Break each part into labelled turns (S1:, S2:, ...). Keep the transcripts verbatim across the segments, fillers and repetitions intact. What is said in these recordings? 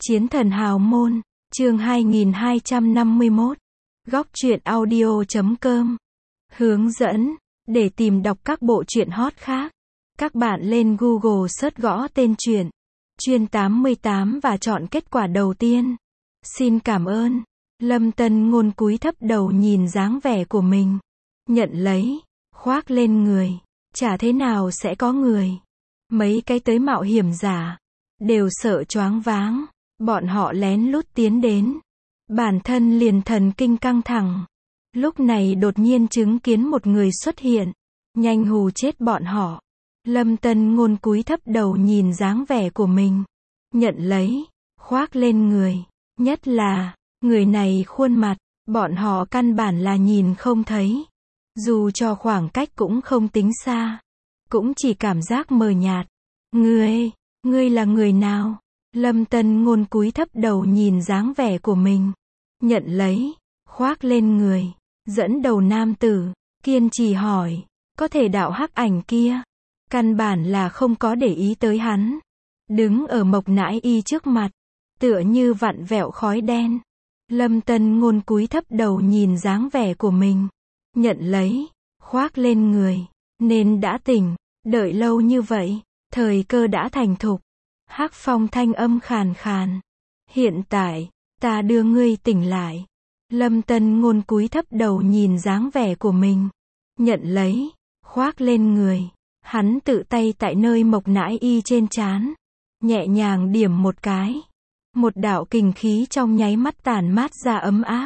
S1: Chiến thần hào môn, chương hai nghìn hai trăm năm mươi mốt. Góc truyện audio chấm com. Hướng dẫn, để tìm đọc các bộ truyện hot khác, các bạn lên Google search gõ tên truyện Chuyên tám mươi tám và chọn kết quả đầu tiên. Xin cảm ơn. Lâm Tân Ngôn cúi thấp đầu nhìn dáng vẻ của mình. Nhận lấy, khoác lên người. Chả thế nào sẽ có người. Mấy cái tới mạo hiểm giả đều sợ choáng váng. Bọn họ lén lút tiến đến. Bản thân liền thần kinh căng thẳng. Lúc này đột nhiên chứng kiến một người xuất hiện. Nhanh hù chết bọn họ. Lâm Tân Ngôn cúi thấp đầu nhìn dáng vẻ của mình. Nhận lấy, khoác lên người. Nhất là, người này khuôn mặt, bọn họ căn bản là nhìn không thấy. Dù cho khoảng cách cũng không tính xa. Cũng chỉ cảm giác mờ nhạt. Ngươi, ngươi là người nào? Lâm Tân Ngôn cúi thấp đầu nhìn dáng vẻ của mình. Nhận lấy, khoác lên người. Dẫn đầu nam tử, kiên trì hỏi. Có thể đạo hắc ảnh kia. Căn bản là không có để ý tới hắn. Đứng ở Mộc Nãi Y trước mặt. Tựa như vặn vẹo khói đen. Lâm Tân Ngôn cúi thấp đầu nhìn dáng vẻ của mình. Nhận lấy, khoác lên người. Nên đã tỉnh, đợi lâu như vậy, thời cơ đã thành thục. Hắc Phong thanh âm khàn khàn. Hiện tại, ta đưa ngươi tỉnh lại. Lâm Tân Ngôn cúi thấp đầu nhìn dáng vẻ của mình. Nhận lấy, khoác lên người. Hắn tự tay tại nơi Mộc Nãi Y trên trán. Nhẹ nhàng điểm một cái. Một đạo kình khí trong nháy mắt tản mát ra ấm áp.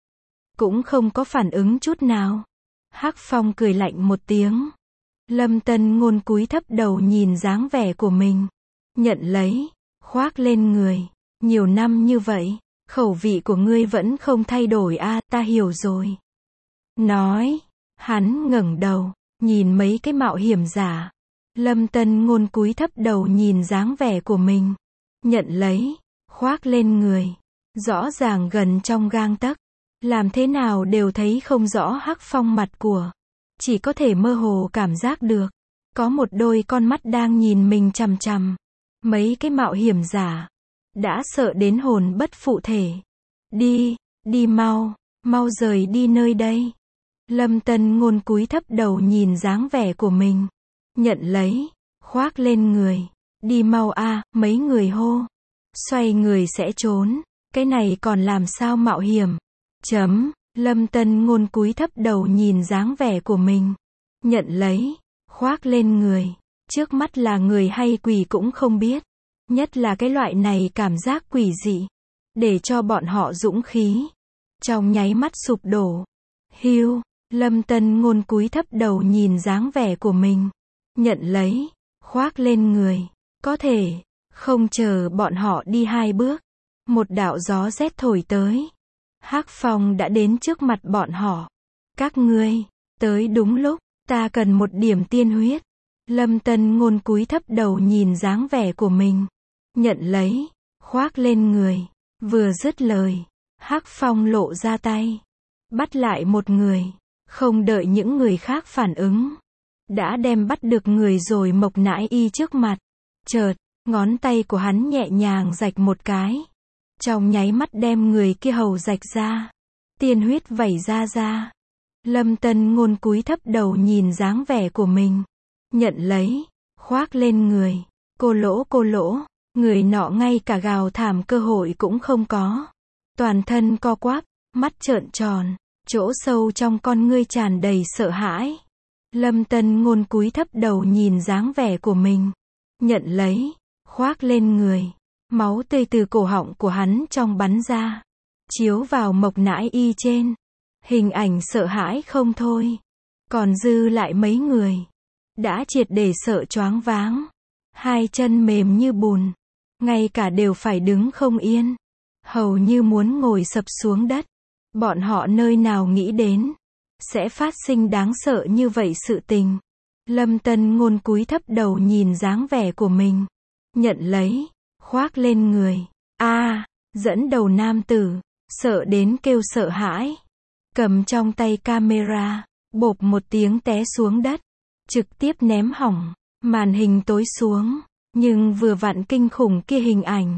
S1: Cũng không có phản ứng chút nào. Hắc Phong cười lạnh một tiếng. Lâm Tân Ngôn cúi thấp đầu nhìn dáng vẻ của mình. Nhận lấy, khoác lên người. Nhiều năm như vậy, khẩu vị của ngươi vẫn không thay đổi a, à, ta hiểu rồi. Nói, hắn ngẩng đầu, nhìn mấy cái mạo hiểm giả. Lâm Tân Ngôn cúi thấp đầu nhìn dáng vẻ của mình. Nhận lấy, khoác lên người. Rõ ràng gần trong gang tấc. Làm thế nào đều thấy không rõ Hắc Phong mặt của. Chỉ có thể mơ hồ cảm giác được. Có một đôi con mắt đang nhìn mình chằm chằm. Mấy cái mạo hiểm giả đã sợ đến hồn bất phụ thể. Đi, đi mau, mau rời đi nơi đây. Lâm Tân Ngôn cúi thấp đầu nhìn dáng vẻ của mình. Nhận lấy, khoác lên người. Đi mau a, à, mấy người hô. Xoay người sẽ trốn. Cái này còn làm sao mạo hiểm. Chấm, Lâm Tân Ngôn cúi thấp đầu nhìn dáng vẻ của mình. Nhận lấy, khoác lên người. Trước mắt là người hay quỷ cũng không biết. Nhất là cái loại này cảm giác quỷ dị. Để cho bọn họ dũng khí. Trong nháy mắt sụp đổ. Hiu, Lâm Tân Ngôn cúi thấp đầu nhìn dáng vẻ của mình. Nhận lấy, khoác lên người. Có thể, không chờ bọn họ đi hai bước. Một đạo gió rét thổi tới. Hắc Phong đã đến trước mặt bọn họ. Các ngươi, tới đúng lúc, ta cần một điểm tiên huyết. Lâm Tân Ngôn cúi thấp đầu nhìn dáng vẻ của mình. Nhận lấy, khoác lên người. Vừa dứt lời, Hắc Phong lộ ra tay. Bắt lại một người. Không đợi những người khác phản ứng. Đã đem bắt được người rồi Mộc Nãi Y trước mặt. Chợt, ngón tay của hắn nhẹ nhàng rạch một cái. Trong nháy mắt đem người kia hầu rạch ra. Tiên huyết vẩy ra ra. Lâm Tân Ngôn cúi thấp đầu nhìn dáng vẻ của mình. Nhận lấy, khoác lên người. Cô lỗ cô lỗ. Người nọ ngay cả gào thảm cơ hội cũng không có. Toàn thân co quắp, mắt trợn tròn. Chỗ sâu trong con ngươi tràn đầy sợ hãi. Lâm Tân Ngôn cúi thấp đầu nhìn dáng vẻ của mình. Nhận lấy, khoác lên người. Máu tươi từ cổ họng của hắn trong bắn ra. Chiếu vào Mộc Nãi Y trên. Hình ảnh sợ hãi không thôi. Còn dư lại mấy người. Đã triệt để sợ choáng váng. Hai chân mềm như bùn. Ngay cả đều phải đứng không yên. Hầu như muốn ngồi sập xuống đất. Bọn họ nơi nào nghĩ đến. Sẽ phát sinh đáng sợ như vậy sự tình. Lâm Tân Ngôn cúi thấp đầu nhìn dáng vẻ của mình. Nhận lấy, khoác lên người. A, à, dẫn đầu nam tử. Sợ đến kêu sợ hãi. Cầm trong tay camera. Bộp một tiếng té xuống đất. Trực tiếp ném hỏng. Màn hình tối xuống. Nhưng vừa vặn kinh khủng kia hình ảnh.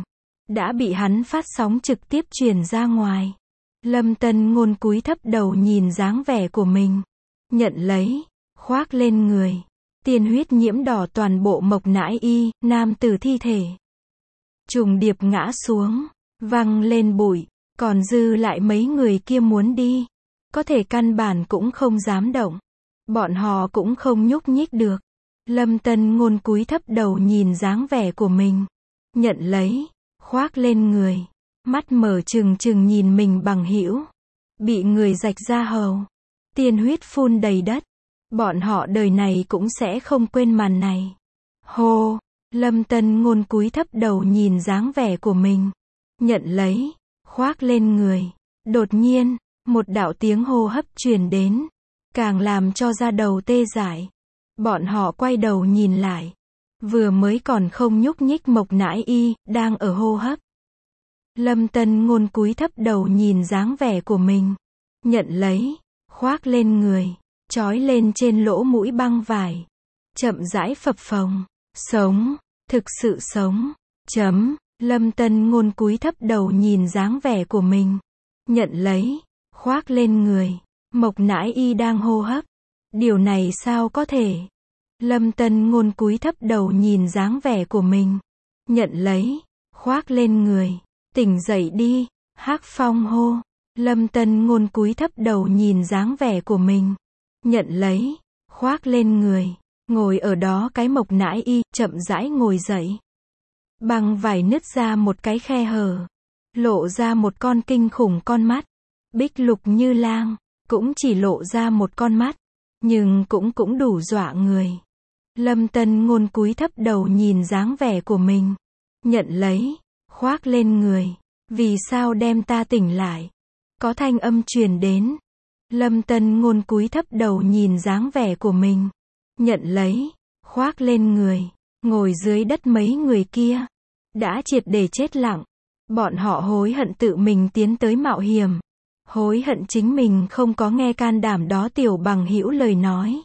S1: đã bị hắn phát sóng trực tiếp truyền ra ngoài. Lâm Tân Ngôn cúi thấp đầu nhìn dáng vẻ của mình, nhận lấy, khoác lên người. Tiên huyết nhiễm đỏ toàn bộ Mộc Nãi Y, nam tử thi thể trùng điệp ngã xuống, văng lên bụi, còn dư lại mấy người kia muốn đi, có thể căn bản cũng không dám động. Bọn họ cũng không nhúc nhích được. Lâm Tân Ngôn cúi thấp đầu nhìn dáng vẻ của mình, nhận lấy, khoác lên người, mắt mở trừng trừng nhìn mình bằng hữu, bị người rạch ra hầu, tiên huyết phun đầy đất. Bọn họ đời này cũng sẽ không quên màn này. Hô, Lâm Tân Ngôn cúi thấp đầu nhìn dáng vẻ của mình, nhận lấy, khoác lên người. Đột nhiên, một đạo tiếng hô hấp truyền đến, càng làm cho da đầu tê dại. Bọn họ quay đầu nhìn lại, vừa mới còn không nhúc nhích Mộc Nãi Y, đang ở hô hấp. Lâm Tân Ngôn cúi thấp đầu nhìn dáng vẻ của mình, nhận lấy, khoác lên người, trói lên trên lỗ mũi băng vải, chậm rãi phập phồng. Sống, thực sự sống. Chấm. Lâm Tân Ngôn cúi thấp đầu nhìn dáng vẻ của mình, nhận lấy, khoác lên người. Mộc Nãi Y đang hô hấp. Điều này sao có thể? Lâm Tân Ngôn cúi thấp đầu nhìn dáng vẻ của mình, nhận lấy, khoác lên người. Tỉnh dậy đi, Hắc Phong hô. Lâm Tân Ngôn cúi thấp đầu nhìn dáng vẻ của mình, nhận lấy, khoác lên người. Ngồi ở đó cái Mộc Nãi Y, chậm rãi ngồi dậy. Băng vải nứt ra một cái khe hở, lộ ra một con kinh khủng con mắt. Bích lục như lang, cũng chỉ lộ ra một con mắt, nhưng cũng cũng đủ dọa người. Lâm Tân Ngôn cúi thấp đầu nhìn dáng vẻ của mình, nhận lấy, khoác lên người. Vì sao đem ta tỉnh lại? Có thanh âm truyền đến. Lâm Tân Ngôn cúi thấp đầu nhìn dáng vẻ của mình, nhận lấy, khoác lên người. Ngồi dưới đất mấy người kia đã triệt để chết lặng. Bọn họ hối hận tự mình tiến tới mạo hiểm, hối hận chính mình không có nghe can đảm đó tiểu bằng hữu lời nói.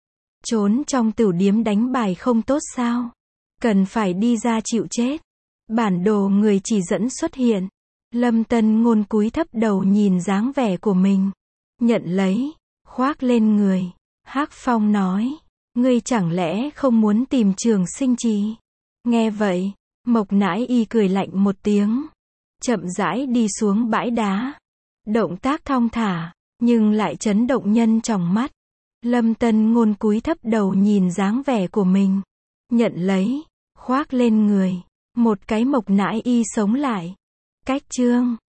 S1: Trốn trong tửu điếm đánh bài không tốt sao? Cần phải đi ra chịu chết. Bản đồ người chỉ dẫn xuất hiện. Lâm Tân Ngôn cúi thấp đầu nhìn dáng vẻ của mình, nhận lấy, khoác lên người. Hắc Phong nói, ngươi chẳng lẽ không muốn tìm Trường Sinh Trì? Nghe vậy, Mộc Nãi Y cười lạnh một tiếng, chậm rãi đi xuống bãi đá. Động tác thong thả, nhưng lại chấn động nhân trong mắt. Lâm Tân Ngôn cúi thấp đầu nhìn dáng vẻ của mình, nhận lấy, khoác lên người. Một cái Mộc Nãi Y sống lại. Cách chương